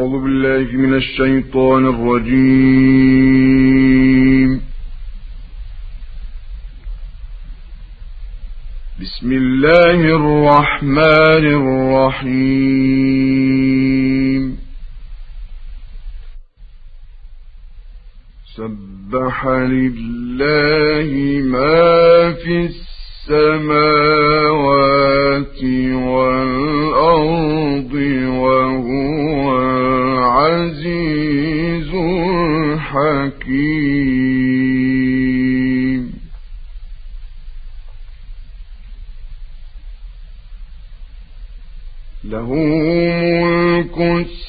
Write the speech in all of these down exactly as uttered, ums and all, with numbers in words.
أعوذ بالله من الشيطان الرجيم. بسم الله الرحمن الرحيم. سبح لله ما في السماوات والأرض وهو العزيز الحكيم. له ملك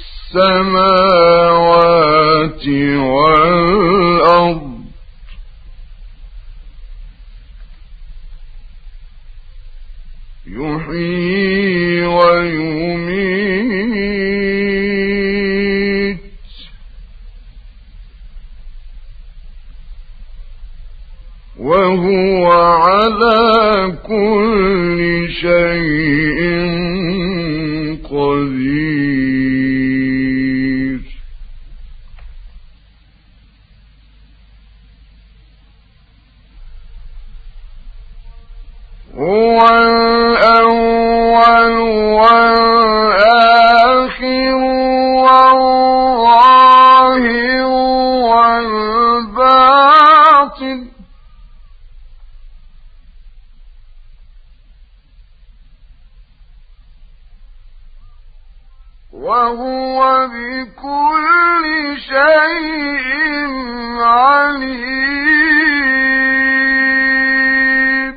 السماوات والأرض يحيي ويميت وهو على كل شيء قدير. هو الأول والآخر والظاهر والباطن وهو بكل شيء عليم.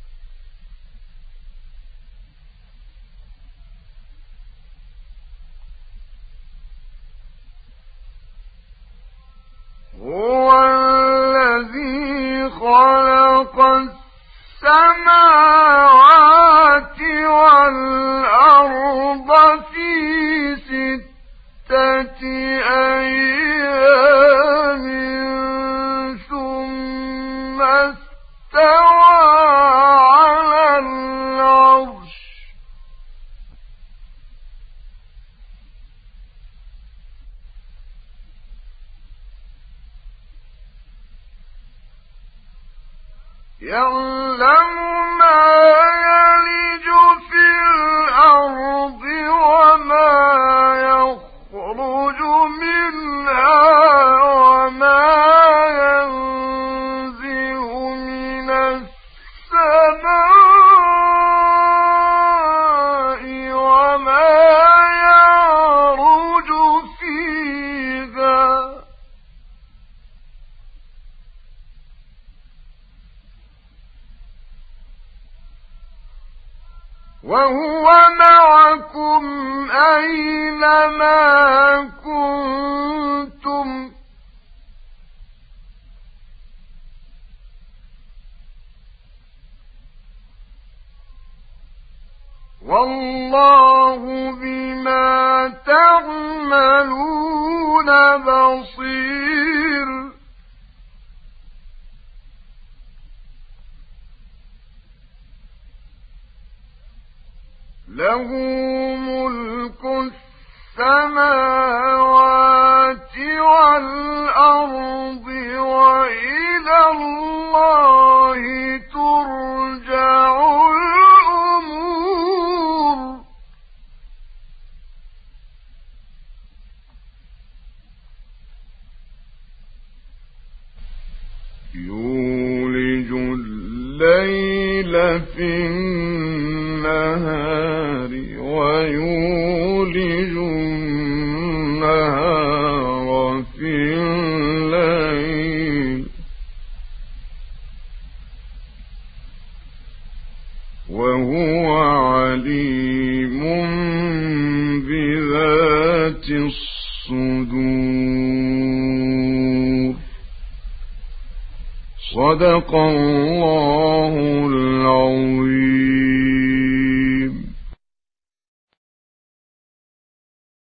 هو الذي خلق السماوات والأرض في ستة أيام ثم استوى على العرش يعلم ما يلج في الأرض وما يخرج منها وما ينزل من السماء وما يعرج فيها وهو معكم أينما كنتم والله بما تعملون بصير. له ملك السماوات والأرض وإلى الله ترجع الأمور. يولج الليل في النهار ويولج النهار في الليل وهو عليم بذات الصدور. صدق الله العظيم.